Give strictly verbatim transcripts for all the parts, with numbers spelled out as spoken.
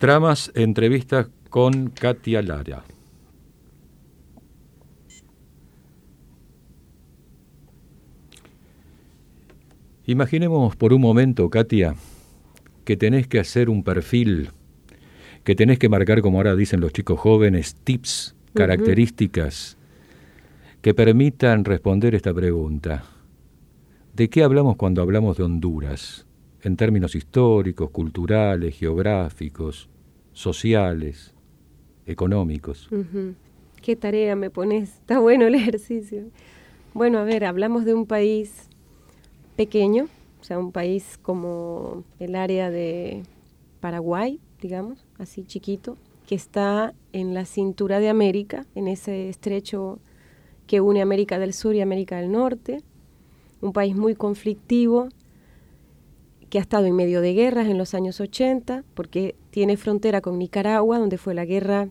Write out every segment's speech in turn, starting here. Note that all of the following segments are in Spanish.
Tramas, entrevistas con Katia Lara. Imaginemos por un momento, Katia, que tenés que hacer un perfil, que tenés que marcar, como ahora dicen los chicos jóvenes, tips, características uh-huh. que permitan responder esta pregunta. ¿De qué hablamos cuando hablamos de Honduras? En términos históricos, culturales, geográficos, sociales, económicos. Uh-huh. ¿Qué tarea me pones? Está bueno el ejercicio. Bueno, a ver, hablamos de un país pequeño, o sea, un país como el área de Paraguay, digamos, así chiquito, que está en la cintura de América, en ese estrecho que une América del Sur y América del Norte, un país muy conflictivo, que ha estado en medio de guerras en los años ochenta, porque tiene frontera con Nicaragua, donde fue la guerra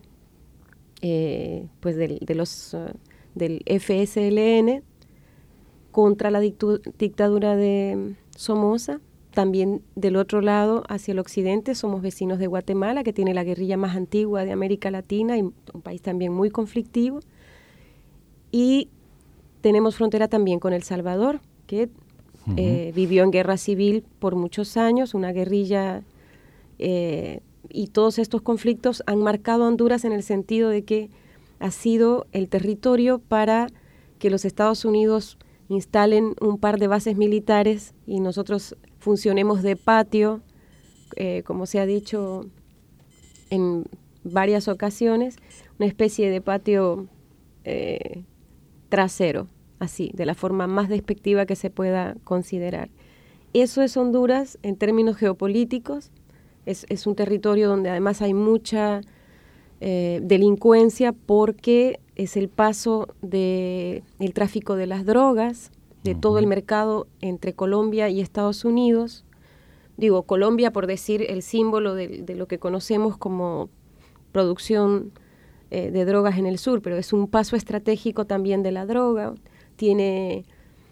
eh, pues del, de los, uh, del F S L N contra la dictu- dictadura de Somoza. También del otro lado, hacia el occidente, somos vecinos de Guatemala, que tiene la guerrilla más antigua de América Latina y un país también muy conflictivo. Y tenemos frontera también con El Salvador, que uh-huh. eh, vivió en guerra civil por muchos años, una guerrilla, eh, y todos estos conflictos han marcado a Honduras en el sentido de que ha sido el territorio para que los Estados Unidos instalen un par de bases militares y nosotros funcionemos de patio, eh, como se ha dicho en varias ocasiones, una especie de patio eh, trasero, así, de la forma más despectiva que se pueda considerar. Eso es Honduras en términos geopolíticos, es, es un territorio donde además hay mucha eh, delincuencia porque es el paso del tráfico de las drogas, de uh-huh. todo el mercado entre Colombia y Estados Unidos. Digo, Colombia por decir el símbolo de, de lo que conocemos como producción eh, de drogas en el sur, pero es un paso estratégico también de la droga. Tiene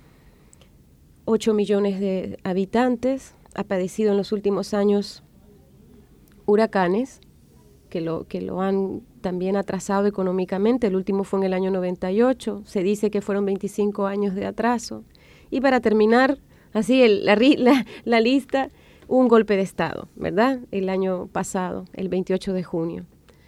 ocho millones de habitantes, ha padecido en los últimos años huracanes que lo, que lo han también atrasado económicamente. El último fue en el año noventa y ocho, se dice que fueron veinticinco años de atraso. Y para terminar, así el, la, la, la lista, un golpe de Estado, ¿verdad? El año pasado, el veintiocho de junio.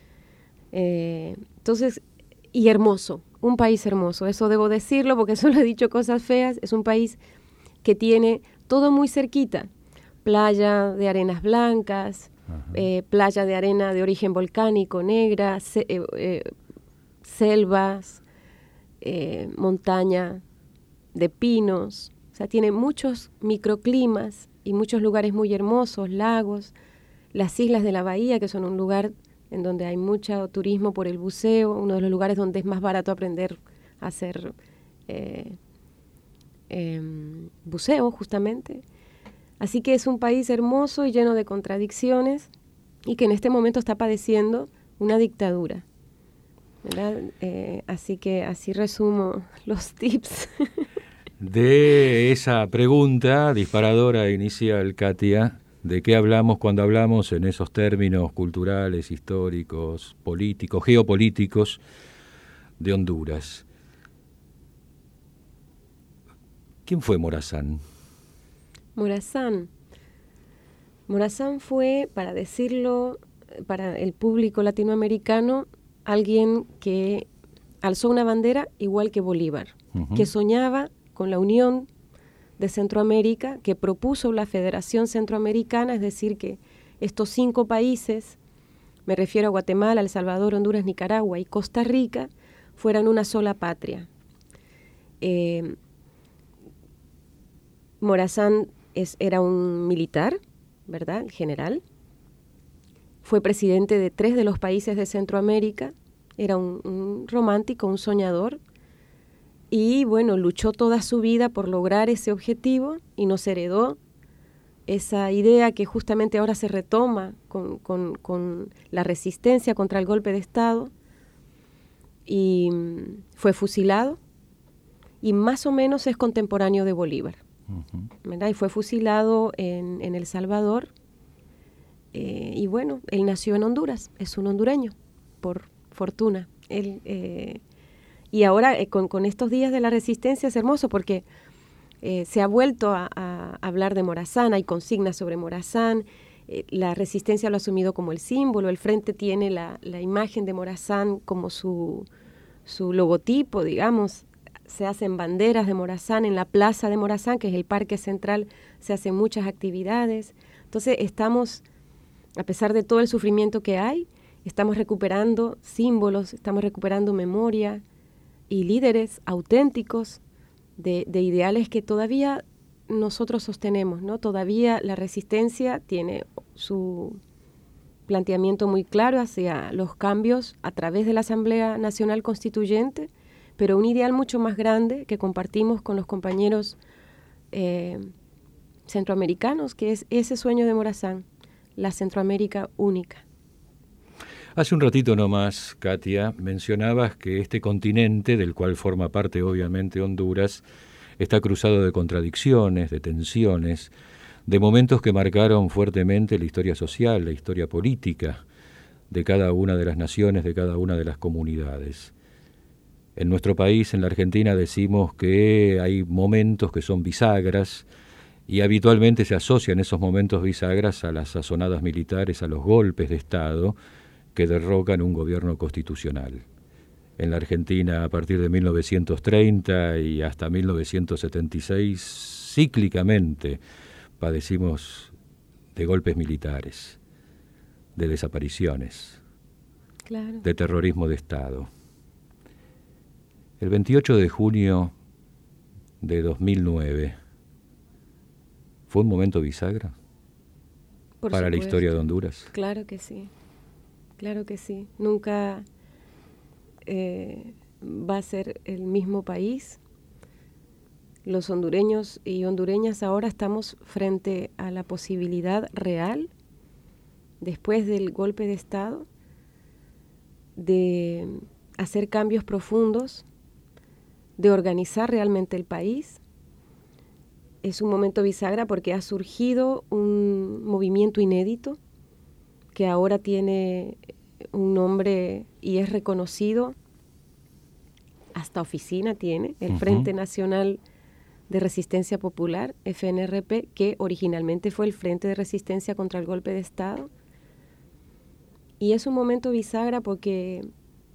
Eh, entonces, y hermoso, un país hermoso, eso debo decirlo porque solo he dicho cosas feas. Es un país que tiene todo muy cerquita, playa de arenas blancas, eh, playa de arena de origen volcánico negra, se, eh, eh, selvas, eh, montaña de pinos, o sea, tiene muchos microclimas y muchos lugares muy hermosos, lagos, las islas de la bahía, que son un lugar en donde hay mucho turismo por el buceo, uno de los lugares donde es más barato aprender a hacer eh, eh, buceo, justamente. Así que es un país hermoso y lleno de contradicciones y que en este momento está padeciendo una dictadura, ¿verdad? Eh, así que así resumo los tips. De esa pregunta disparadora inicial, Katia, ¿de qué hablamos cuando hablamos en esos términos culturales, históricos, políticos, geopolíticos de Honduras? ¿Quién fue Morazán? Morazán. Morazán fue, para decirlo, para el público latinoamericano, alguien que alzó una bandera igual que Bolívar, uh-huh. que soñaba con la unión de Centroamérica, que propuso la Federación Centroamericana, es decir, que estos cinco países, me refiero a Guatemala, El Salvador, Honduras, Nicaragua y Costa Rica, fueran una sola patria. Eh, Morazán es, era un militar, ¿verdad? General. Fue presidente de tres de los países de Centroamérica. Era un, un romántico, un soñador. Y bueno, luchó toda su vida por lograr ese objetivo y nos heredó esa idea que justamente ahora se retoma con, con, con la resistencia contra el golpe de Estado. Y fue fusilado y más o menos es contemporáneo de Bolívar. Uh-huh. ¿Verdad? Y fue fusilado en, en El Salvador Eh, y bueno, él nació en Honduras, es un hondureño, por fortuna. Él, eh, y ahora eh, con, con estos días de la resistencia es hermoso porque eh, se ha vuelto a, a hablar de Morazán, hay consignas sobre Morazán, eh, la resistencia lo ha asumido como el símbolo, el frente tiene la, la imagen de Morazán como su, su logotipo, digamos, se hacen banderas de Morazán en la plaza de Morazán, que es el parque central, se hacen muchas actividades. Entonces estamos, a pesar de todo el sufrimiento que hay, estamos recuperando símbolos, estamos recuperando memoria y líderes auténticos de, de ideales que todavía nosotros sostenemos, ¿no? Todavía la resistencia tiene su planteamiento muy claro hacia los cambios a través de la Asamblea Nacional Constituyente, pero un ideal mucho más grande que compartimos con los compañeros eh, centroamericanos, que es ese sueño de Morazán, la Centroamérica única. Hace un ratito nomás, Katia, mencionabas que este continente, del cual forma parte obviamente Honduras, está cruzado de contradicciones, de tensiones, de momentos que marcaron fuertemente la historia social, la historia política de cada una de las naciones, de cada una de las comunidades. En nuestro país, en la Argentina, decimos que hay momentos que son bisagras y habitualmente se asocian esos momentos bisagras a las sazonadas militares, a los golpes de Estado que derrocan un gobierno constitucional. En la Argentina, a partir de mil novecientos treinta y hasta mil novecientos setenta y seis, cíclicamente padecimos de golpes militares, de desapariciones, claro, de terrorismo de Estado. El veintiocho de junio de dos mil nueve, ¿fue un momento bisagra Por para supuesto. la historia de Honduras? Claro que sí, claro que sí. Nunca eh, va a ser el mismo país. Los hondureños y hondureñas ahora estamos frente a la posibilidad real, después del golpe de Estado, de hacer cambios profundos, de organizar realmente el país. Es un momento bisagra porque ha surgido un movimiento inédito que ahora tiene un nombre y es reconocido, hasta oficina tiene, el uh-huh. Frente Nacional de Resistencia Popular, F N R P, que originalmente fue el Frente de Resistencia contra el Golpe de Estado. Y es un momento bisagra porque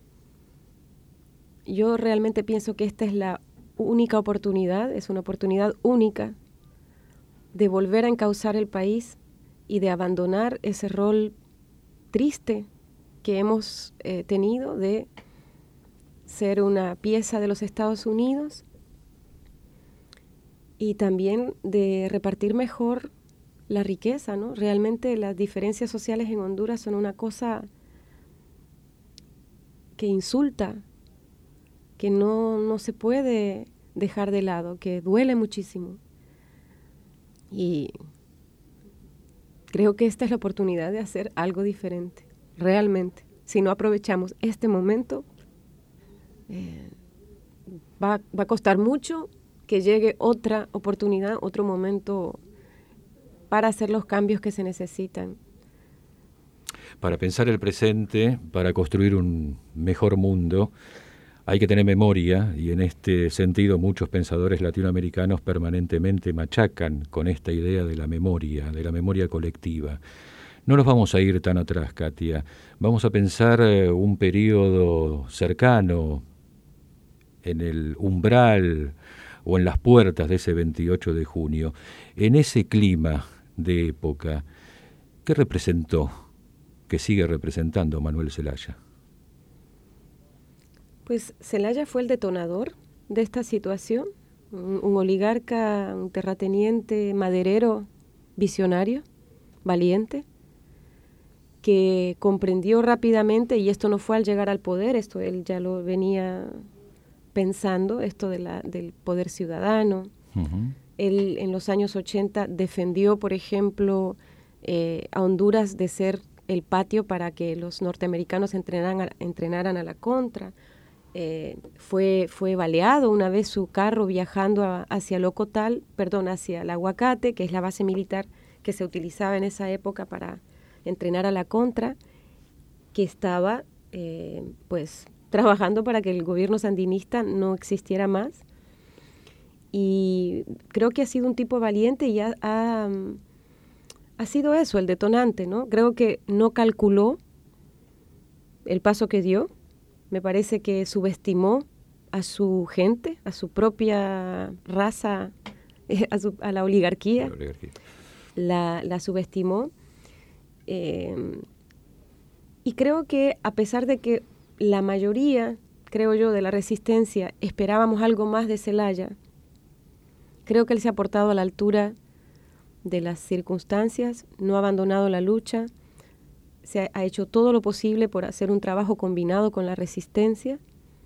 yo realmente pienso que esta es la única oportunidad, es una oportunidad única de volver a encauzar el país y de abandonar ese rol triste que hemos eh, tenido de ser una pieza de los Estados Unidos y también de repartir mejor la riqueza, ¿no? Realmente las diferencias sociales en Honduras son una cosa que insulta, que no, no se puede dejar de lado, que duele muchísimo. Y creo que esta es la oportunidad de hacer algo diferente, realmente. Si no aprovechamos este momento, eh, va, va a costar mucho que llegue otra oportunidad, otro momento para hacer los cambios que se necesitan. Para pensar el presente, para construir un mejor mundo, hay que tener memoria, y en este sentido muchos pensadores latinoamericanos permanentemente machacan con esta idea de la memoria, de la memoria colectiva. No nos vamos a ir tan atrás, Katia. Vamos a pensar eh, un periodo cercano, en el umbral o en las puertas de ese veintiocho de junio. En ese clima de época, ¿qué representó, qué sigue representando Manuel Zelaya? Pues Zelaya fue el detonador de esta situación, un, un oligarca, un terrateniente, maderero, visionario, valiente, que comprendió rápidamente, y esto no fue al llegar al poder, esto él ya lo venía pensando, esto de la, del poder ciudadano. Uh-huh. Él en los años ochenta defendió, por ejemplo, eh, a Honduras de ser el patio para que los norteamericanos entrenaran a, entrenaran a la contra. Eh, fue, fue baleado una vez su carro viajando a, hacia el Ocotal, perdón, hacia el Aguacate, que es la base militar que se utilizaba en esa época para entrenar a la contra, que estaba eh, pues trabajando para que el gobierno sandinista no existiera más. Y creo que ha sido un tipo valiente y ha, ha, ha sido eso, el detonante, ¿no? Creo que no calculó el paso que dio. Me parece que subestimó a su gente, a su propia raza, a, su, a la oligarquía. La, oligarquía. la, la subestimó. Eh, y creo que a pesar de que la mayoría, creo yo, de la resistencia esperábamos algo más de Zelaya, creo que él se ha portado a la altura de las circunstancias, no ha abandonado la lucha, se ha, ha hecho todo lo posible por hacer un trabajo combinado con la resistencia.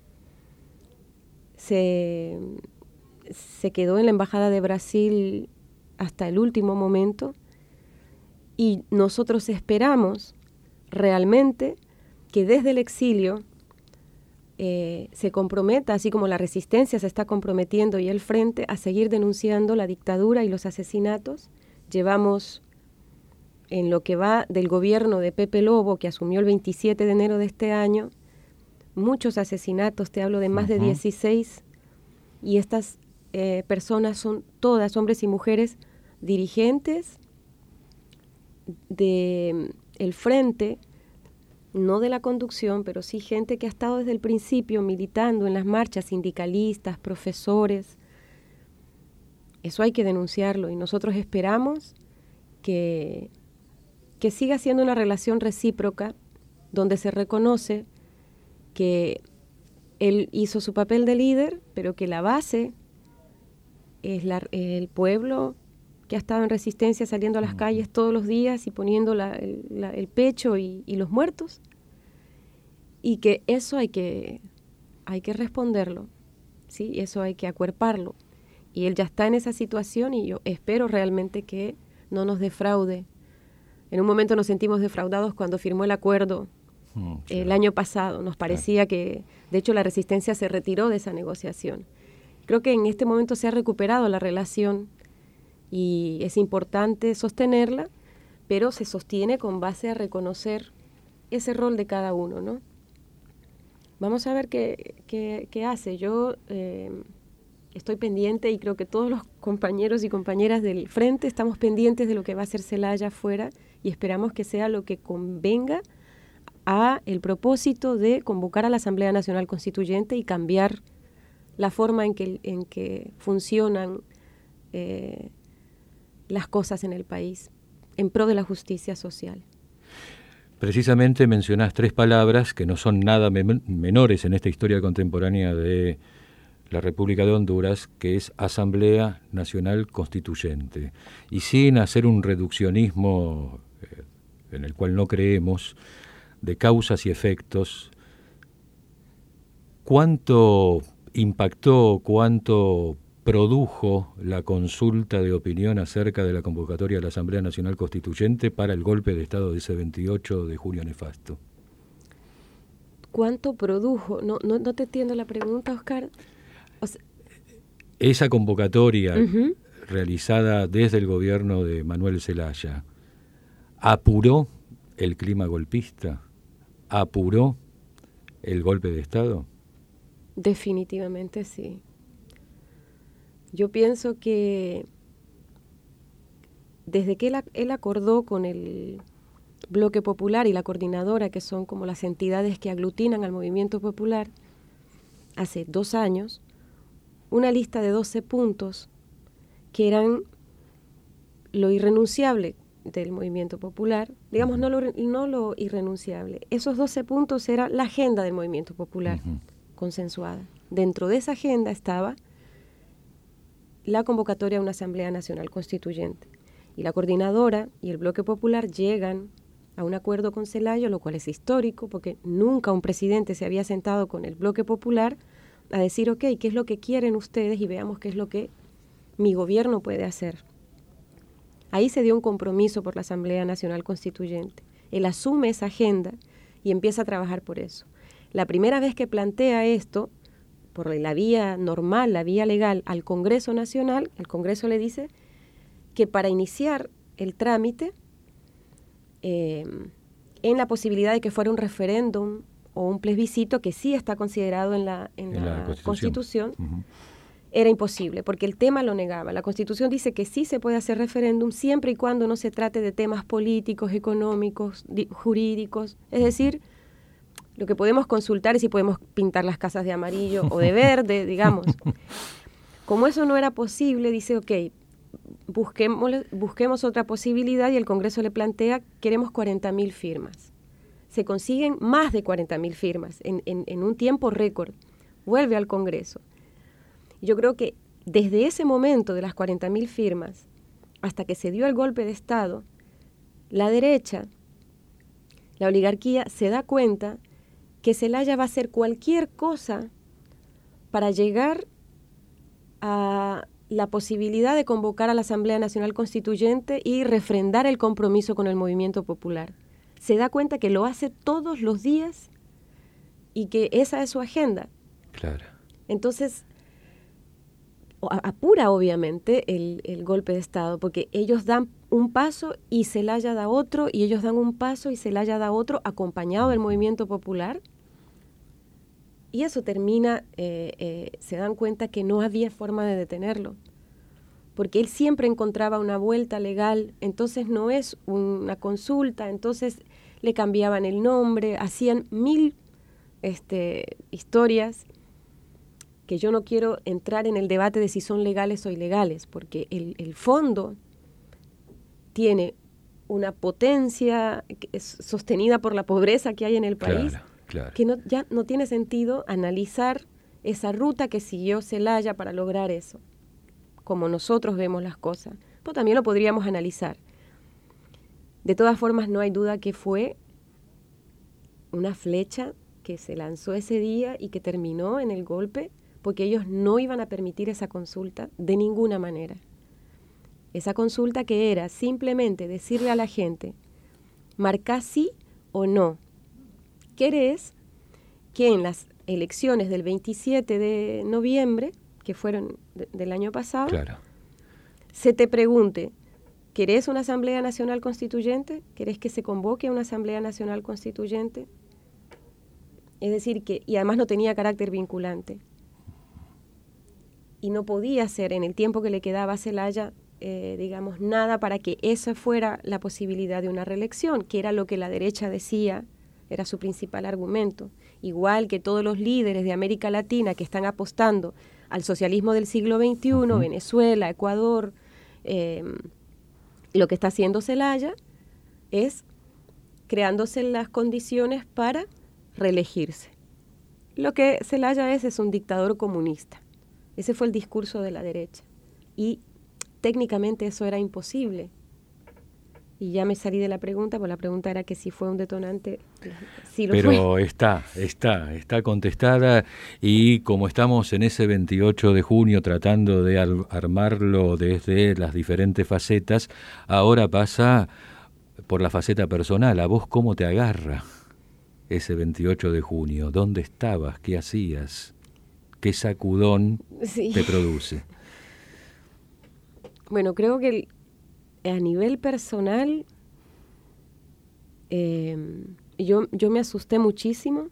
Se, se quedó en la Embajada de Brasil hasta el último momento y nosotros esperamos realmente que desde el exilio eh, se comprometa, así como la resistencia se está comprometiendo y el frente, a seguir denunciando la dictadura y los asesinatos. Llevamos, en lo que va del gobierno de Pepe Lobo, que asumió el veintisiete de enero de este año, muchos asesinatos, te hablo de más uh-huh. de dieciséis, y estas eh, personas son todas hombres y mujeres dirigentes del de frente, no de la conducción, pero sí gente que ha estado desde el principio militando en las marchas, sindicalistas, profesores. Eso hay que denunciarlo y nosotros esperamos que, que siga siendo una relación recíproca donde se reconoce que él hizo su papel de líder, pero que la base es la, el pueblo que ha estado en resistencia, saliendo a las calles todos los días y poniendo la, el, la, el pecho y, y los muertos, y que eso hay que, hay que responderlo, ¿sí? Eso hay que acuerparlo. Y él ya está en esa situación y yo espero realmente que no nos defraude. En un momento nos sentimos defraudados cuando firmó el acuerdo mm, sí. el año pasado. Nos parecía sí. que, de hecho, la resistencia se retiró de esa negociación. Creo que en este momento se ha recuperado la relación y es importante sostenerla, pero se sostiene con base a reconocer ese rol de cada uno, ¿no? Vamos a ver qué, qué, qué hace. Yo eh, estoy pendiente y creo que todos los compañeros y compañeras del frente estamos pendientes de lo que va a hacer Zelaya afuera y esperamos que sea lo que convenga a el propósito de convocar a la Asamblea Nacional Constituyente y cambiar la forma en que, en que funcionan eh, las cosas en el país, en pro de la justicia social. Precisamente mencionás tres palabras que no son nada me- menores en esta historia contemporánea de la República de Honduras, que es Asamblea Nacional Constituyente. Y sin hacer un reduccionismo eh, en el cual no creemos, de causas y efectos, ¿cuánto impactó, cuánto produjo la consulta de opinión acerca de la convocatoria de la Asamblea Nacional Constituyente para el golpe de Estado de ese veintiocho de julio nefasto? ¿Cuánto produjo? No, no, no te entiendo la pregunta, Oscar. O sea, esa convocatoria uh-huh. realizada desde el gobierno de Manuel Zelaya apuró el clima golpista, apuró el golpe de Estado. Definitivamente sí. Yo pienso que desde que él, él acordó con el Bloque Popular y la Coordinadora, que son como las entidades que aglutinan al movimiento popular, hace dos años, una lista de doce puntos que eran lo irrenunciable del movimiento popular, digamos, no lo, no lo irrenunciable. Esos doce puntos era la agenda del movimiento popular, uh-huh. consensuada. Dentro de esa agenda estaba la convocatoria a una Asamblea Nacional Constituyente. Y la Coordinadora y el Bloque Popular llegan a un acuerdo con Zelaya, lo cual es histórico, porque nunca un presidente se había sentado con el Bloque Popular a decir, ok, ¿qué es lo que quieren ustedes? Y veamos qué es lo que mi gobierno puede hacer. Ahí se dio un compromiso por la Asamblea Nacional Constituyente. Él asume esa agenda y empieza a trabajar por eso. La primera vez que plantea esto, por la vía normal, la vía legal, al Congreso Nacional, el Congreso le dice que para iniciar el trámite eh, en la posibilidad de que fuera un referéndum o un plebiscito, que sí está considerado en la, en en la, la Constitución, Constitución, uh-huh. era imposible, porque el tema lo negaba. La Constitución dice que sí se puede hacer referéndum siempre y cuando no se trate de temas políticos, económicos, di- jurídicos. Es decir, lo que podemos consultar es si podemos pintar las casas de amarillo o de verde, digamos. Como eso no era posible, dice, ok, busquemos, busquemos otra posibilidad, y el Congreso le plantea, queremos cuarenta mil firmas. Se consiguen más de cuarenta mil firmas en, en, en un tiempo récord. Vuelve al Congreso. Yo creo que desde ese momento de las cuarenta mil firmas hasta que se dio el golpe de Estado, la derecha, la oligarquía, se da cuenta que Zelaya va a hacer cualquier cosa para llegar a la posibilidad de convocar a la Asamblea Nacional Constituyente y refrendar el compromiso con el movimiento popular. Se da cuenta que lo hace todos los días y que esa es su agenda. Claro. Entonces, apura obviamente el, el golpe de Estado, porque ellos dan un paso y Zelaya da otro, y ellos dan un paso y Zelaya da otro, acompañado del movimiento popular, y eso termina, eh, eh, se dan cuenta que no había forma de detenerlo, porque él siempre encontraba una vuelta legal. Entonces no es una consulta, entonces le cambiaban el nombre, hacían mil este, historias, que yo no quiero entrar en el debate de si son legales o ilegales, porque el, el fondo tiene una potencia sostenida por la pobreza que hay en el país, claro, claro. que no, ya no tiene sentido analizar esa ruta que siguió Zelaya para lograr eso, como nosotros vemos las cosas. Pero también lo podríamos analizar. De todas formas, no hay duda que fue una flecha que se lanzó ese día y que terminó en el golpe, porque ellos no iban a permitir esa consulta de ninguna manera. Esa consulta que era simplemente decirle a la gente, marca sí o no. ¿Querés que en las elecciones del veintisiete de noviembre, que fueron de, del año pasado, Claro. se te pregunte, ¿querés una Asamblea Nacional Constituyente? ¿Querés que se convoque a una Asamblea Nacional Constituyente? Es decir, que, y además no tenía carácter vinculante. Y no podía hacer en el tiempo que le quedaba a Zelaya, eh, digamos, nada para que esa fuera la posibilidad de una reelección, que era lo que la derecha decía, era su principal argumento. Igual que todos los líderes de América Latina que están apostando al socialismo del siglo veintiuno, uh-huh. Venezuela, Ecuador, eh, lo que está haciendo Zelaya es creándose las condiciones para reelegirse. Lo que Zelaya es es un dictador comunista. Ese fue el discurso de la derecha. Y técnicamente eso era imposible. Y ya me salí de la pregunta, porque la pregunta era que si fue un detonante. Sí lo Pero fue. está, está, está contestada, y como estamos en ese veintiocho de junio tratando de al- armarlo desde las diferentes facetas, ahora pasa por la faceta personal. ¿A vos cómo te agarra ese veintiocho de junio? ¿Dónde estabas? ¿Qué hacías? ¿Qué sacudón Sí. te produce? Bueno, creo que el, a nivel personal, eh, yo, yo me asusté muchísimo.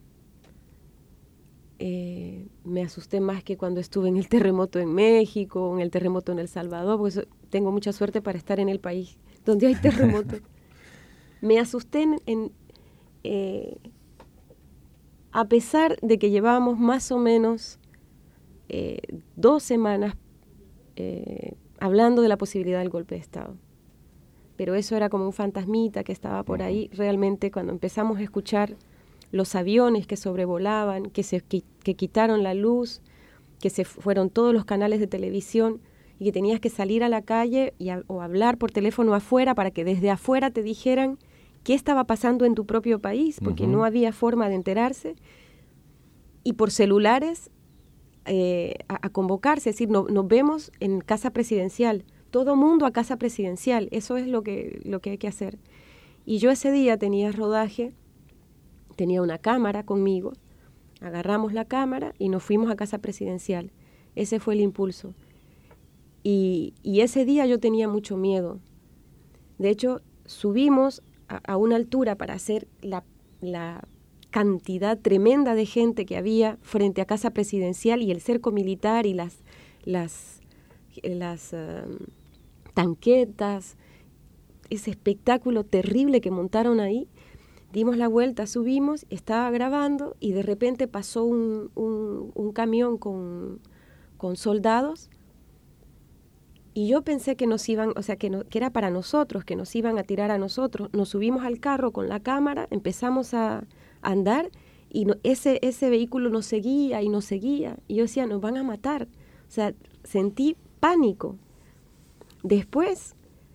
Eh, me asusté más que cuando estuve en el terremoto en México, en el terremoto en El Salvador, porque eso, tengo mucha suerte para estar en el país donde hay terremotos. Me asusté en... en eh, a pesar de que llevábamos más o menos eh, dos semanas eh, hablando de la posibilidad del golpe de Estado. Pero eso era como un fantasmita que estaba por ahí. Realmente cuando empezamos a escuchar los aviones que sobrevolaban, que, se, que, que quitaron la luz, que se fueron todos los canales de televisión y que tenías que salir a la calle y a, o hablar por teléfono afuera para que desde afuera te dijeran qué estaba pasando en tu propio país, porque uh-huh. no había forma de enterarse, y por celulares eh, a, a convocarse, es decir, no, nos vemos en casa presidencial, todo mundo a casa presidencial, eso es lo que, lo que hay que hacer. Y yo ese día tenía rodaje, tenía una cámara conmigo, agarramos la cámara y nos fuimos a casa presidencial. Ese fue el impulso. Y, y ese día yo tenía mucho miedo. De hecho, subimos a, a una altura para hacer la, la cantidad tremenda de gente que había frente a Casa Presidencial y el cerco militar y las, las, las uh, tanquetas, ese espectáculo terrible que montaron ahí. Dimos la vuelta, subimos, estaba grabando y de repente pasó un, un, un camión con, con soldados y yo pensé que nos iban, o sea, que, no, que era para nosotros, que nos iban a tirar a nosotros. Nos subimos al carro con la cámara, empezamos a andar y no, ese, ese vehículo nos seguía y nos seguía y yo decía, nos van a matar. O sea, sentí pánico. Después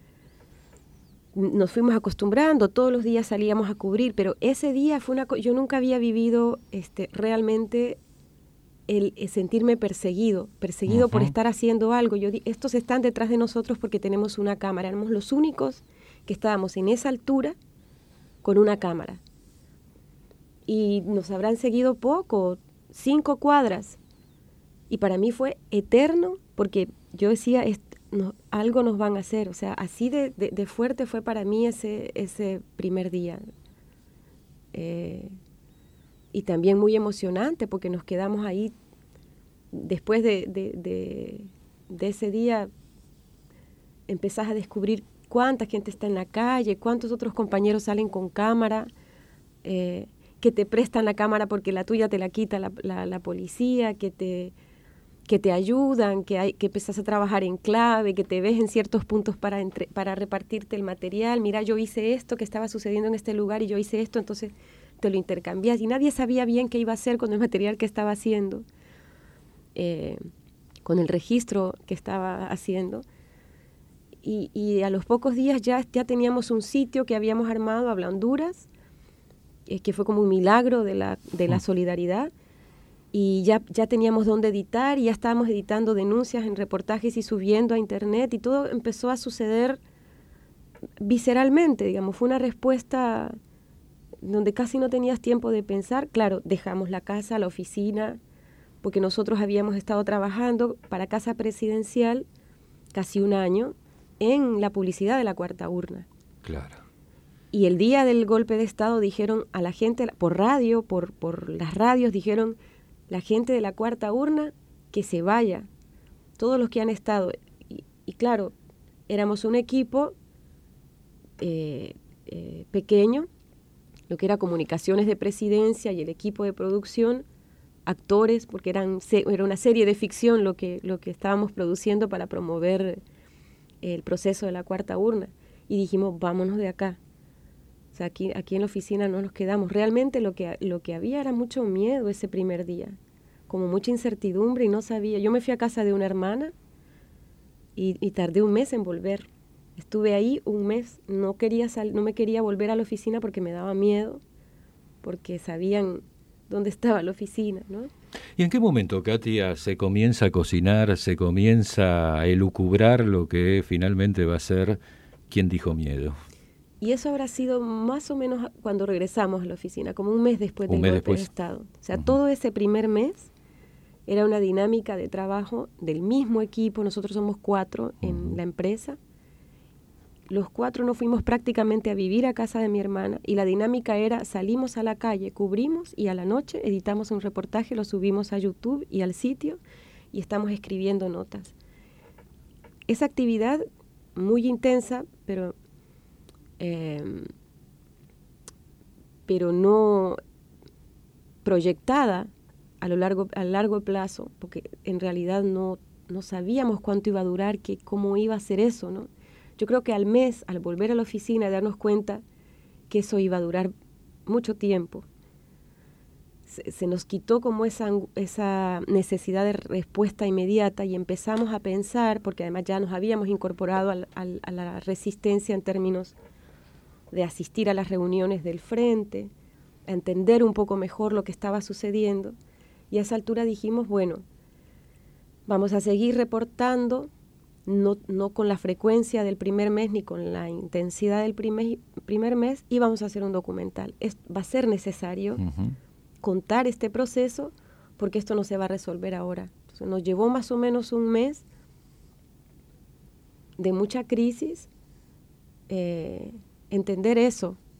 nos fuimos acostumbrando, todos los días salíamos a cubrir, pero ese día fue una co- yo nunca había vivido este, realmente el, el sentirme perseguido, perseguido uh-huh. por estar haciendo algo. Yo di, estos están detrás de nosotros porque tenemos una cámara. Éramos los únicos que estábamos en esa altura con una cámara. Y nos habrán seguido poco, cinco cuadras. Y para mí fue eterno porque yo decía, est- no, algo nos van a hacer. O sea, así de, de, de fuerte fue para mí ese, ese primer día. Eh, y también muy emocionante porque nos quedamos ahí. Después de, de, de, de ese día empezás a descubrir cuánta gente está en la calle, cuántos otros compañeros salen con cámara, eh, que te prestan la cámara porque la tuya te la quita la, la, la policía, que te, que te ayudan, que, hay, que empezás a trabajar en clave, que te ves en ciertos puntos para, entre, para repartirte el material. Mira, yo hice esto que estaba sucediendo en este lugar y yo hice esto, entonces te lo intercambias. Y nadie sabía bien qué iba a hacer con el material que estaba haciendo, eh, con el registro que estaba haciendo. Y, y a los pocos días ya, ya teníamos un sitio que habíamos armado, Habla Honduras, eh, que fue como un milagro de la, de la solidaridad. Y ya, ya teníamos dónde editar y ya estábamos editando denuncias en reportajes y subiendo a internet y todo empezó a suceder visceralmente, digamos. Fue una respuesta donde casi no tenías tiempo de pensar. Claro, dejamos la casa, la oficina, porque nosotros habíamos estado trabajando para Casa Presidencial casi un año en la publicidad de la Cuarta Urna. Claro. Y el día del golpe de Estado dijeron a la gente, por radio, por, por las radios, dijeron... La gente de la Cuarta Urna, que se vaya, todos los que han estado. Y, y claro, éramos un equipo eh, eh, pequeño, lo que era comunicaciones de presidencia y el equipo de producción, actores, porque eran, era una serie de ficción lo que, lo que estábamos produciendo para promover el proceso de la Cuarta Urna. Y dijimos, vámonos de acá. O sea, aquí, aquí en la oficina no nos quedamos. Realmente lo que, lo que había era mucho miedo ese primer día, como mucha incertidumbre y no sabía. Yo me fui a casa de una hermana y, y tardé un mes en volver. Estuve ahí un mes, no quería sal, no me quería volver a la oficina porque me daba miedo, porque sabían dónde estaba la oficina, ¿no? ¿Y en qué momento, Katia, se comienza a cocinar, se comienza a elucubrar lo que finalmente va a ser ¿Quién dijo miedo? Y eso habrá sido más o menos cuando regresamos a la oficina, como un mes después del golpe de Estado. O sea, uh-huh. todo ese primer mes era una dinámica de trabajo del mismo equipo. Nosotros somos cuatro uh-huh. en la empresa. Los cuatro nos fuimos prácticamente a vivir a casa de mi hermana y la dinámica era salimos a la calle, cubrimos y a la noche editamos un reportaje, lo subimos a YouTube y al sitio y estamos escribiendo notas. Esa actividad muy intensa, pero... Eh, pero no proyectada a lo largo a largo plazo, porque en realidad no, no sabíamos cuánto iba a durar, que, cómo iba a ser eso, ¿no? Yo creo que al mes, al volver a la oficina, darnos cuenta que eso iba a durar mucho tiempo. Se, se nos quitó como esa, esa necesidad de respuesta inmediata y empezamos a pensar, porque además ya nos habíamos incorporado al, al, a la resistencia en términos de asistir a las reuniones del frente, a entender un poco mejor lo que estaba sucediendo. Y a esa altura dijimos, bueno, vamos a seguir reportando, no, no con la frecuencia del primer mes ni con la intensidad del primer, primer mes, y vamos a hacer un documental. Es, va a ser necesario uh-huh. contar este proceso porque esto no se va a resolver ahora. Entonces, nos llevó más o menos un mes de mucha crisis, eh, entender eso,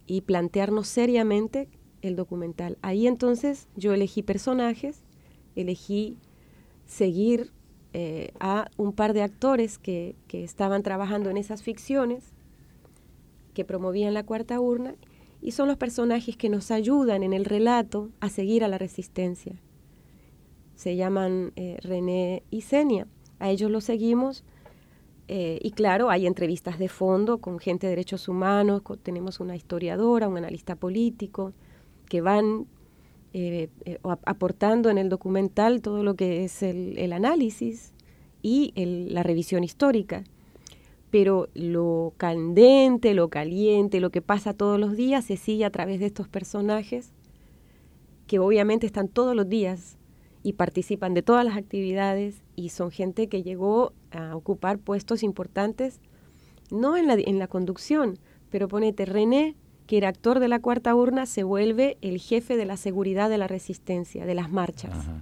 y plantearnos seriamente el documental. Ahí entonces yo elegí personajes, elegí seguir eh, a un par de actores que, que estaban trabajando en esas ficciones, que promovían la cuarta urna, y son los personajes que nos ayudan en el relato a seguir a la resistencia. Se llaman eh, René y Senia. A ellos los seguimos. Eh, y claro, hay entrevistas de fondo con gente de derechos humanos, con, tenemos una historiadora, un analista político, que van eh, eh, aportando en el documental todo lo que es el, el análisis y el, la revisión histórica. Pero lo candente, lo caliente, lo que pasa todos los días se sigue a través de estos personajes que obviamente están todos los días y participan de todas las actividades y son gente que llegó a ocupar puestos importantes, no en la, en la conducción, pero ponete, René, que era actor de la cuarta urna, se vuelve el jefe de la seguridad de la resistencia, de las marchas. Ajá.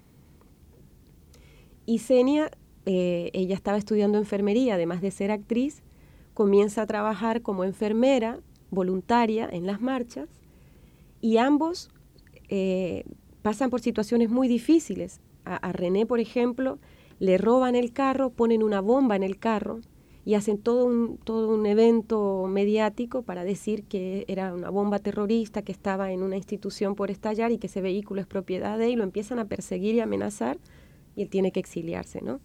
Y Senia, eh, ella estaba estudiando enfermería, además de ser actriz, comienza a trabajar como enfermera voluntaria en las marchas y ambos eh, pasan por situaciones muy difíciles. A, a René, por ejemplo, le roban el carro, ponen una bomba en el carro y hacen todo un, todo un evento mediático para decir que era una bomba terrorista que estaba en una institución por estallar y que ese vehículo es propiedad de él, y lo empiezan a perseguir y amenazar y él tiene que exiliarse, ¿no?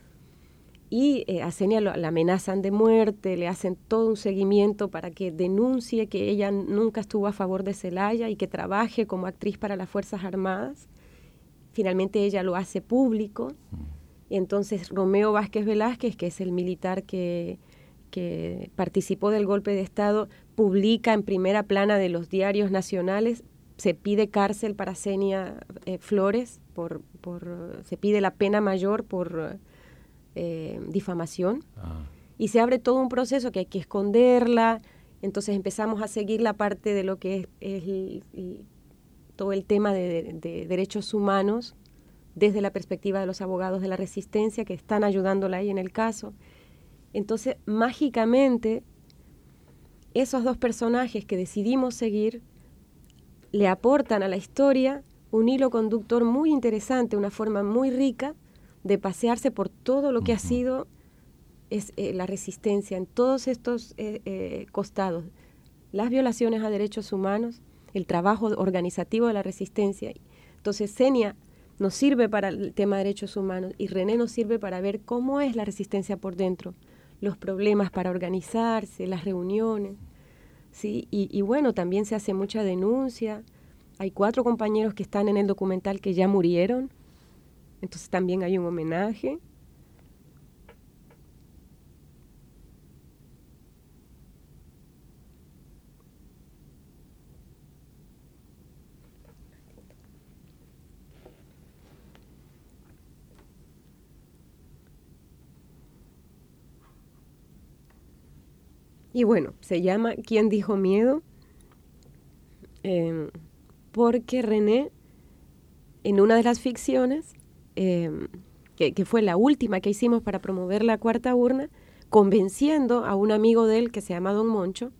Y eh, a Senia lo, la amenazan de muerte, le hacen todo un seguimiento para que denuncie que ella nunca estuvo a favor de Zelaya y que trabaje como actriz para las Fuerzas Armadas. Finalmente ella lo hace público. Y entonces Romeo Vázquez Velázquez, que es el militar que, que participó del golpe de Estado, publica en primera plana de los diarios nacionales, se pide cárcel para Senia eh, Flores, por, por, se pide la pena mayor por eh, difamación. Ah. Y se abre todo un proceso que hay que esconderla. Entonces empezamos a seguir la parte de lo que es, es el, el, todo el tema de, de, de derechos humanos, desde la perspectiva de los abogados de la resistencia que están ayudándola ahí en el caso. Entonces, mágicamente, esos dos personajes que decidimos seguir le aportan a la historia un hilo conductor muy interesante, una forma muy rica de pasearse por todo lo que uh-huh. ha sido es, eh, la resistencia en todos estos eh, eh, costados. Las violaciones a derechos humanos, el trabajo organizativo de la resistencia. Entonces, Senia nos sirve para el tema de derechos humanos y René nos sirve para ver cómo es la resistencia por dentro, los problemas para organizarse, las reuniones, ¿sí? Y, y bueno, también se hace mucha denuncia. Hay cuatro compañeros que están en el documental que ya murieron, entonces también hay un homenaje. Y bueno, se llama ¿Quién dijo miedo? Eh, porque René, en una de las ficciones, eh, que, que fue la última que hicimos para promover la cuarta urna, convenciendo a un amigo de él que se llama Don Moncho,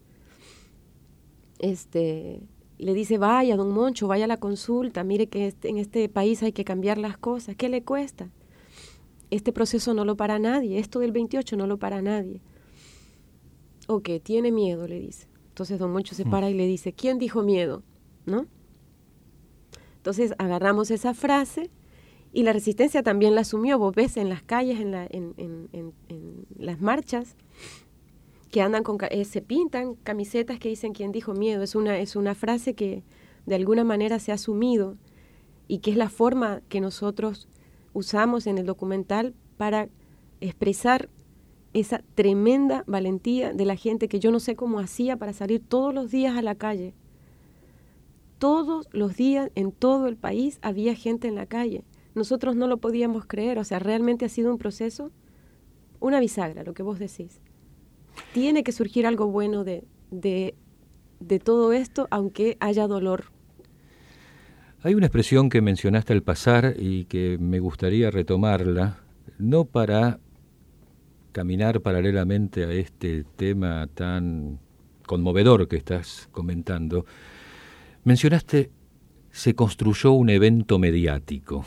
este, le dice, vaya, Don Moncho, vaya a la consulta, mire que este, en este país hay que cambiar las cosas, ¿qué le cuesta? Este proceso no lo para nadie, esto del veintiocho no lo para nadie. Ok, tiene miedo, le dice. Entonces Don Moncho se para y le dice, ¿quién dijo miedo? ¿No? Entonces agarramos esa frase y la resistencia también la asumió. Vos ves en las calles, en, la, en, en, en, en las marchas, que andan con, eh, se pintan camisetas que dicen ¿quién dijo miedo? Es una, es una frase que de alguna manera se ha asumido y que es la forma que nosotros usamos en el documental para expresar esa tremenda valentía de la gente que yo no sé cómo hacía para salir todos los días a la calle. Todos los días en todo el país había gente en la calle. Nosotros no lo podíamos creer, o sea, realmente ha sido un proceso, una bisagra, lo que vos decís. Tiene que surgir algo bueno de, de, de todo esto, aunque haya dolor. Hay una expresión que mencionaste al pasar y que me gustaría retomarla, no para caminar paralelamente a este tema tan conmovedor que estás comentando, mencionaste, se construyó un evento mediático.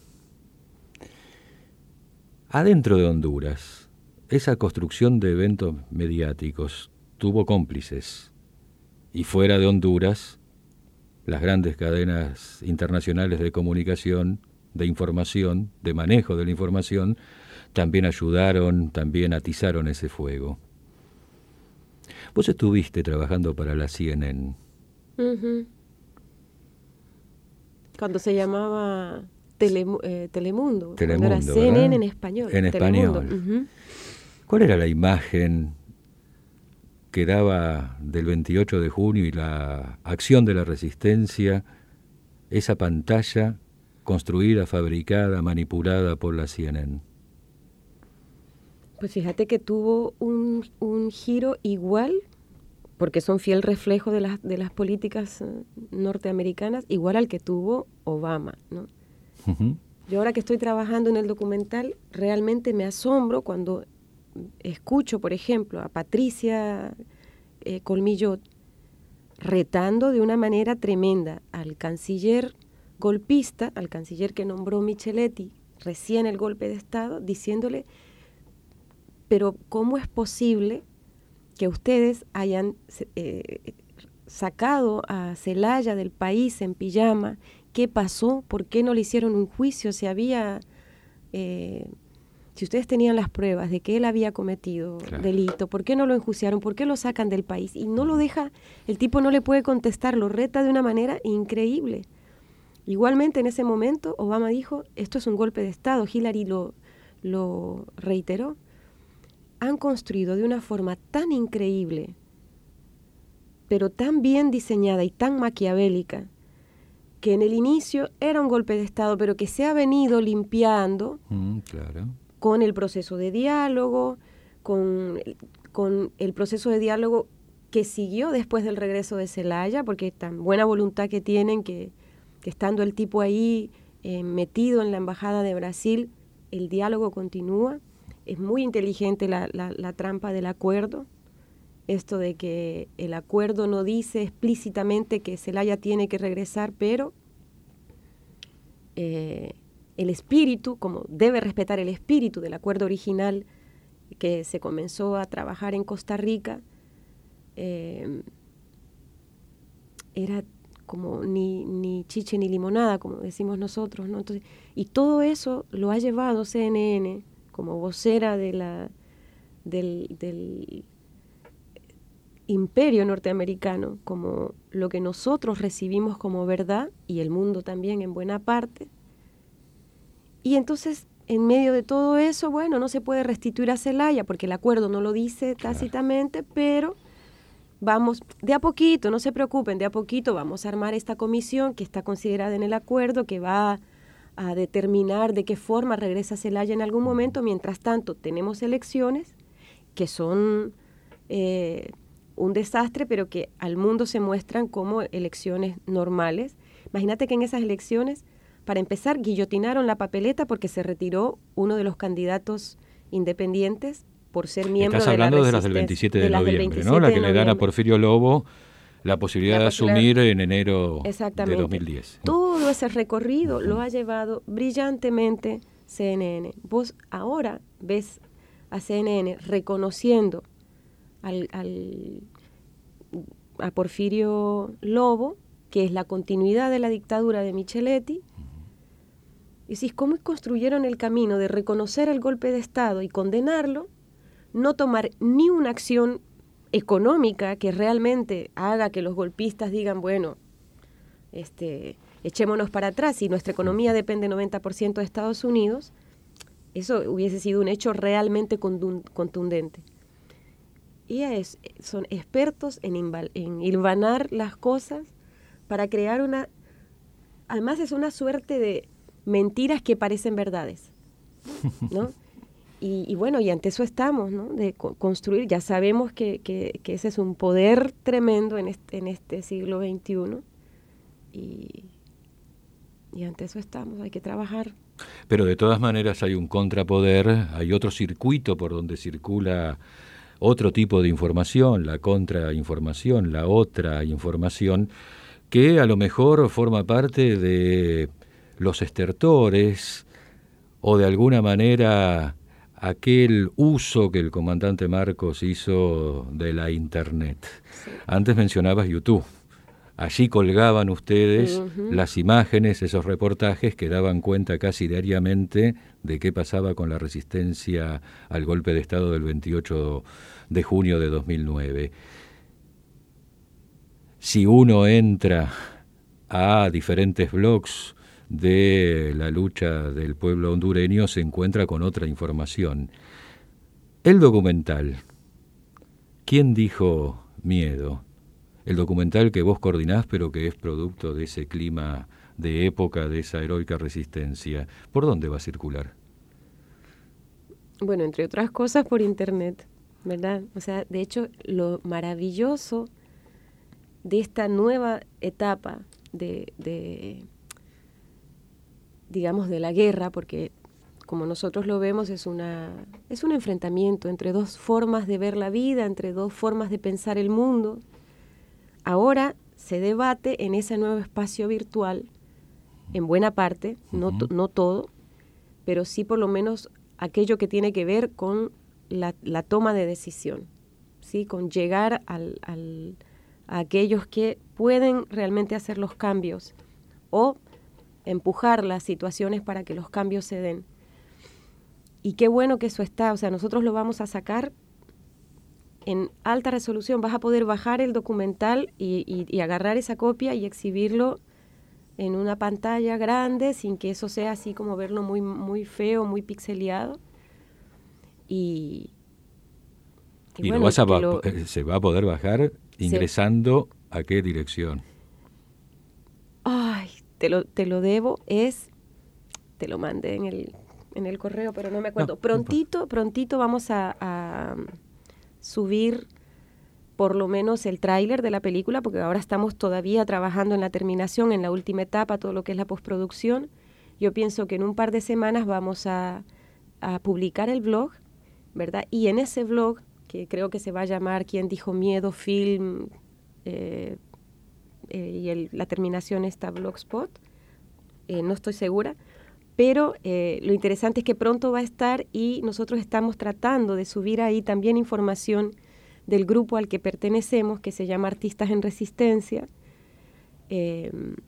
Adentro de Honduras, esa construcción de eventos mediáticos tuvo cómplices, y fuera de Honduras, las grandes cadenas internacionales de comunicación, de información, de manejo de la información, también ayudaron, también atizaron ese fuego. Vos estuviste trabajando para la C N N. Uh-huh. Cuando se llamaba Tele, eh, Telemundo, Telemundo, cuando era C N N ¿verdad? en español. En español. Uh-huh. ¿Cuál era la imagen que daba del veintiocho de junio y la acción de la resistencia, esa pantalla construida, fabricada, manipulada por la C N N? Pues fíjate que tuvo un, un giro igual, porque son fiel reflejo de las, de las políticas uh, norteamericanas, igual al que tuvo Obama, ¿no? Uh-huh. Yo ahora que estoy trabajando en el documental, realmente me asombro cuando escucho, por ejemplo, a Patricia eh, Colmillot retando de una manera tremenda al canciller golpista, al canciller que nombró Micheletti recién el golpe de Estado, diciéndole, pero ¿cómo es posible que ustedes hayan eh, sacado a Zelaya del país en pijama? ¿Qué pasó? ¿Por qué no le hicieron un juicio? Si había... Eh, Si ustedes tenían las pruebas de que él había cometido claro. delito, ¿por qué no lo enjuiciaron? ¿Por qué lo sacan del país? Y no lo deja, el tipo no le puede contestar, lo reta de una manera increíble. Igualmente en ese momento Obama dijo, esto es un golpe de Estado, Hillary lo, lo reiteró. Han construido de una forma tan increíble, pero tan bien diseñada y tan maquiavélica, que en el inicio era un golpe de Estado, pero que se ha venido limpiando. Mm, claro. Con el proceso de diálogo, con, con el proceso de diálogo que siguió después del regreso de Zelaya, porque tan buena voluntad que tienen que, que estando el tipo ahí eh, metido en la embajada de Brasil, el diálogo continúa. Es muy inteligente la, la, la trampa del acuerdo, esto de que el acuerdo no dice explícitamente que Zelaya tiene que regresar, pero... Eh, el espíritu, como debe respetar el espíritu del acuerdo original que se comenzó a trabajar en Costa Rica, eh, era como ni, ni chiche ni limonada, como decimos nosotros, ¿no? Entonces, y todo eso lo ha llevado C N N como vocera de la, del, del imperio norteamericano, como lo que nosotros recibimos como verdad, y el mundo también en buena parte. Y entonces, en medio de todo eso, bueno, no se puede restituir a Zelaya, porque el acuerdo no lo dice tácitamente, claro. Pero vamos, de a poquito, no se preocupen, de a poquito vamos a armar esta comisión que está considerada en el acuerdo, que va a, a determinar de qué forma regresa Zelaya en algún momento. Mientras tanto, tenemos elecciones que son eh, un desastre, pero que al mundo se muestran como elecciones normales. Imagínate que en esas elecciones... Para empezar, guillotinaron la papeleta porque se retiró uno de los candidatos independientes por ser miembro Estás de la hablando resistencia. de las del veintisiete de, de noviembre, veintisiete ¿no? La que de le dan a Porfirio Lobo la posibilidad la de asumir en enero de dos mil diez. Todo ese recorrido uh-huh. lo ha llevado brillantemente C N N. Vos ahora ves a C N N reconociendo al, al, a Porfirio Lobo, que es la continuidad de la dictadura de Micheletti. Y decís, ¿cómo construyeron el camino de reconocer el golpe de Estado y condenarlo, no tomar ni una acción económica que realmente haga que los golpistas digan, bueno, este, echémonos para atrás y nuestra economía depende noventa por ciento de Estados Unidos? Eso hubiese sido un hecho realmente contundente. Y es, son expertos en, inval- en hilvanar las cosas para crear una... Además es una suerte de mentiras que parecen verdades, ¿no? Y, y bueno, y ante eso estamos, ¿no? De co- construir, ya sabemos que, que, que ese es un poder tremendo en este, en este siglo veintiuno, y, y ante eso estamos, hay que trabajar. Pero de todas maneras hay un contrapoder, hay otro circuito por donde circula otro tipo de información, la contrainformación, la otra información, que a lo mejor forma parte de los estertores o de alguna manera aquel uso que el comandante Marcos hizo de la Internet. Sí. Antes mencionabas YouTube. Allí colgaban ustedes uh-huh. las imágenes, esos reportajes que daban cuenta casi diariamente de qué pasaba con la resistencia al golpe de Estado del veintiocho de junio de dos mil nueve. Si uno entra a diferentes blogs de la lucha del pueblo hondureño, se encuentra con otra información. El documental, ¿Quién dijo miedo? El documental que vos coordinás, pero que es producto de ese clima de época, de esa heroica resistencia, ¿por dónde va a circular? Bueno, entre otras cosas por internet, ¿verdad? O sea, de hecho, lo maravilloso de esta nueva etapa de, de, digamos, de la guerra, porque como nosotros lo vemos, es una, es un enfrentamiento entre dos formas de ver la vida, entre dos formas de pensar el mundo. Ahora se debate en ese nuevo espacio virtual, en buena parte, uh-huh. no, to, no todo, pero sí por lo menos aquello que tiene que ver con la, la toma de decisión, ¿sí? Con llegar al, al, a aquellos que pueden realmente hacer los cambios o empujar las situaciones para que los cambios se den. Y qué bueno que eso está, o sea, nosotros lo vamos a sacar en alta resolución. Vas a poder bajar el documental y, y, y agarrar esa copia y exhibirlo en una pantalla grande sin que eso sea así como verlo muy, muy feo, muy pixeleado. Y, y, y bueno, lo vas a va, lo, se va a poder bajar ingresando se, ¿a qué dirección? Ay, te lo, te lo debo, es, te lo mandé en el, en el correo, pero no me acuerdo. No, prontito, no prontito vamos a... a subir por lo menos el tráiler de la película, porque ahora estamos todavía trabajando en la terminación, en la última etapa, todo lo que es la postproducción. Yo pienso que en un par de semanas vamos a, a publicar el blog, ¿verdad? Y en ese blog, que creo que se va a llamar ¿Quién dijo miedo? Film, eh, eh, y el, la terminación está Blogspot, eh, no estoy segura, pero eh, lo interesante es que pronto va a estar y nosotros estamos tratando de subir ahí también información del grupo al que pertenecemos, que se llama Artistas en Resistencia, eh,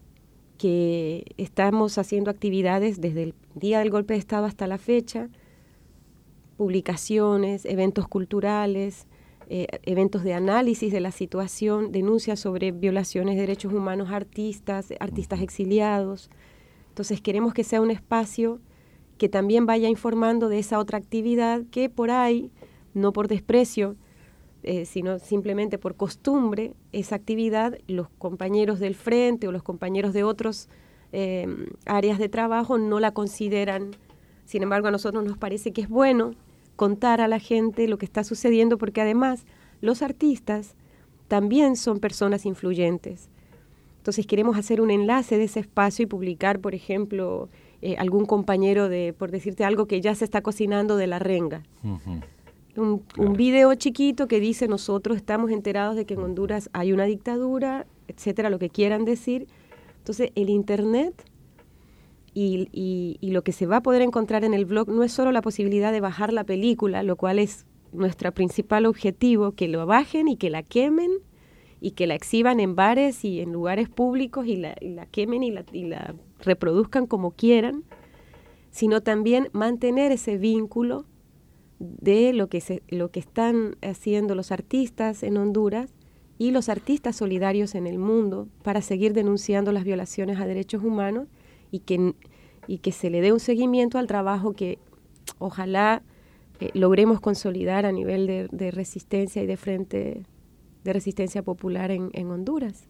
que estamos haciendo actividades desde el día del golpe de Estado hasta la fecha, publicaciones, eventos culturales, eh, eventos de análisis de la situación, denuncias sobre violaciones de derechos humanos a artistas, artistas exiliados. Entonces queremos que sea un espacio que también vaya informando de esa otra actividad que por ahí, no por desprecio, eh, sino simplemente por costumbre, esa actividad los compañeros del frente o los compañeros de otras eh, áreas de trabajo no la consideran. Sin embargo, a nosotros nos parece que es bueno contar a la gente lo que está sucediendo, porque además los artistas también son personas influyentes. Entonces queremos hacer un enlace de ese espacio y publicar, por ejemplo, eh, algún compañero de, por decirte algo, que ya se está cocinando de la renga. Uh-huh. Un, claro. un video chiquito que dice: nosotros estamos enterados de que en Honduras hay una dictadura, etcétera, lo que quieran decir. Entonces el Internet y, y, y lo que se va a poder encontrar en el blog no es solo la posibilidad de bajar la película, lo cual es nuestro principal objetivo, que lo bajen y que la quemen, y que la exhiban en bares y en lugares públicos y la, y la quemen y la, y la reproduzcan como quieran, sino también mantener ese vínculo de lo que, se, lo que están haciendo los artistas en Honduras y los artistas solidarios en el mundo para seguir denunciando las violaciones a derechos humanos y que, y que se le dé un seguimiento al trabajo que ojalá eh, logremos consolidar a nivel de, de resistencia y de frente de resistencia popular en, en Honduras.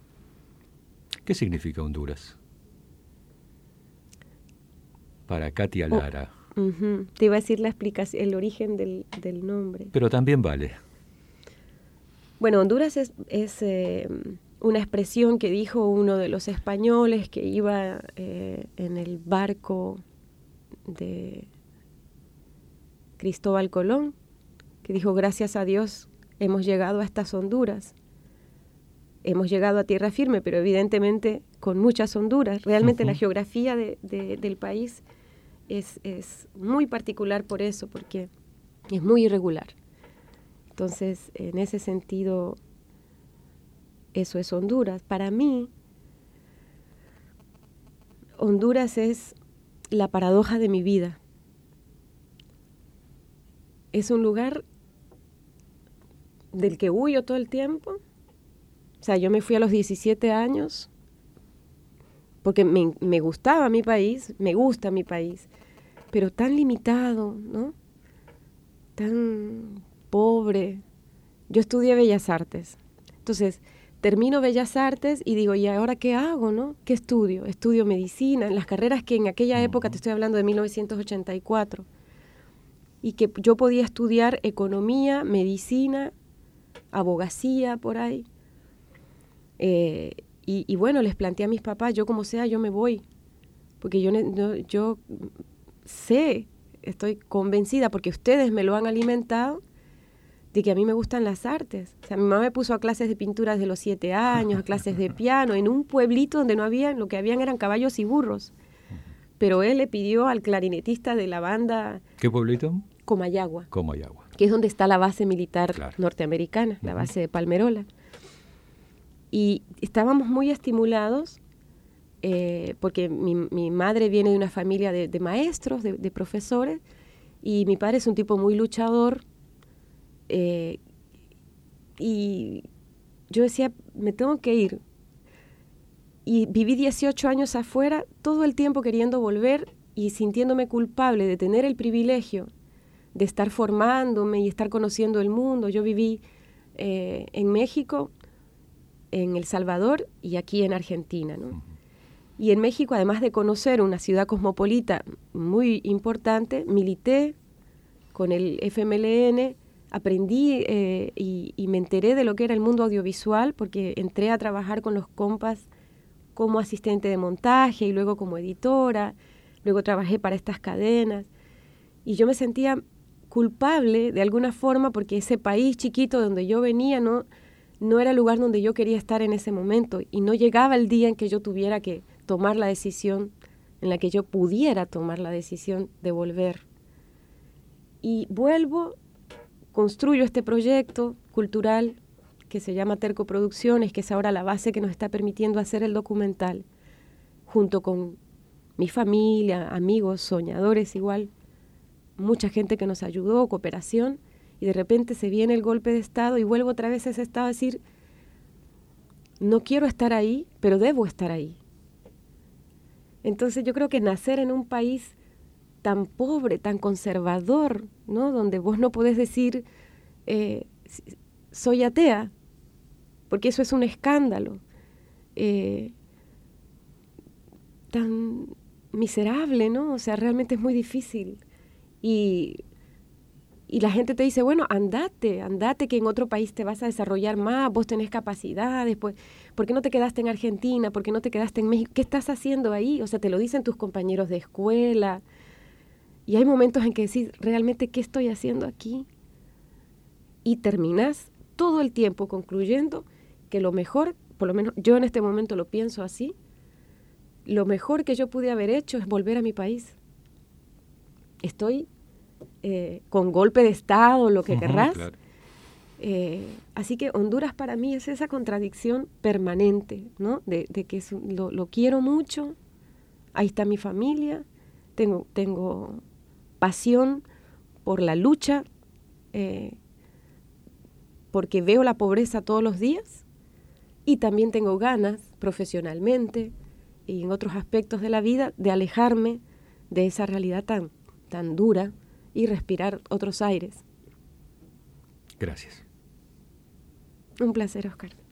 ¿Qué significa Honduras para Katia Lara? Oh, uh-huh. Te iba a decir la explicación, el origen del, del nombre. Pero también vale. Bueno, Honduras es, es eh, una expresión que dijo uno de los españoles que iba eh, en el barco de Cristóbal Colón, que dijo, gracias a Dios hemos llegado a estas honduras. Hemos llegado a tierra firme, pero evidentemente con muchas honduras. Realmente uh-huh. la geografía de, de, del país es, es muy particular por eso, porque es muy irregular. Entonces, en ese sentido, eso es Honduras. Para mí, Honduras es la paradoja de mi vida. Es un lugar del que huyo todo el tiempo. O sea, yo me fui a los diecisiete años porque me, me gustaba mi país, me gusta mi país, pero tan limitado, ¿no? Tan pobre. Yo estudié Bellas Artes. Entonces, termino Bellas Artes y digo, ¿y ahora qué hago, no? ¿Qué estudio? Estudio medicina, en las carreras que en aquella época, te estoy hablando de mil novecientos ochenta y cuatro, y que yo podía estudiar economía, medicina, abogacía, por ahí. Eh, y, y bueno, les planteé a mis papás, yo como sea, yo me voy, porque yo, yo, yo sé, estoy convencida, porque ustedes me lo han alimentado, de que a mí me gustan las artes. O sea, mi mamá me puso a clases de pintura desde los siete años, a clases de piano, en un pueblito donde no había, lo que habían eran caballos y burros. Pero él le pidió al clarinetista de la banda... ¿Qué pueblito? Comayagua. Comayagua. Que es donde está la base militar claro. norteamericana, la uh-huh. base de Palmerola. Y estábamos muy estimulados, eh, porque mi, mi madre viene de una familia de, de maestros, de, de profesores, y mi padre es un tipo muy luchador, eh, y yo decía, me tengo que ir. Y viví dieciocho años afuera, todo el tiempo queriendo volver y sintiéndome culpable de tener el privilegio de estar formándome y estar conociendo el mundo. Yo viví eh, en México, en El Salvador y aquí en Argentina, ¿no? Uh-huh. Y en México, además de conocer una ciudad cosmopolita muy importante, milité con el F M L N, aprendí eh, y, y me enteré de lo que era el mundo audiovisual, porque entré a trabajar con los compas como asistente de montaje y luego como editora, luego trabajé para estas cadenas, y yo me sentía culpable de alguna forma porque ese país chiquito donde yo venía no, no era el lugar donde yo quería estar en ese momento, y no llegaba el día en que yo tuviera que tomar la decisión, en la que yo pudiera tomar la decisión de volver. Y vuelvo, construyo este proyecto cultural que se llama Terco Producciones, que es ahora la base que nos está permitiendo hacer el documental, junto con mi familia, amigos, soñadores igual, mucha gente que nos ayudó, cooperación, y de repente se viene el golpe de Estado y vuelvo otra vez a ese estado a decir, no quiero estar ahí, pero debo estar ahí. Entonces yo creo que nacer en un país tan pobre, tan conservador, ¿no? Donde vos no podés decir, eh, soy atea, porque eso es un escándalo, eh, tan miserable, ¿no? O sea, realmente es muy difícil. Y, y la gente te dice, bueno, andate, andate, que en otro país te vas a desarrollar más, vos tenés capacidades, pues, ¿por qué no te quedaste en Argentina? ¿Por qué no te quedaste en México? ¿Qué estás haciendo ahí? O sea, te lo dicen tus compañeros de escuela. Y hay momentos en que decís, ¿realmente qué estoy haciendo aquí? Y terminás todo el tiempo concluyendo que lo mejor, por lo menos yo en este momento lo pienso así, lo mejor que yo pude haber hecho es volver a mi país. Estoy eh, con golpe de Estado, lo que uh-huh, querrás. Claro. Eh, así que Honduras para mí es esa contradicción permanente, ¿no? De, de que es, lo, lo quiero mucho, ahí está mi familia, tengo, tengo pasión por la lucha, eh, porque veo la pobreza todos los días, y también tengo ganas profesionalmente y en otros aspectos de la vida de alejarme de esa realidad tan, tan dura y respirar otros aires. Gracias. Un placer, Oscar.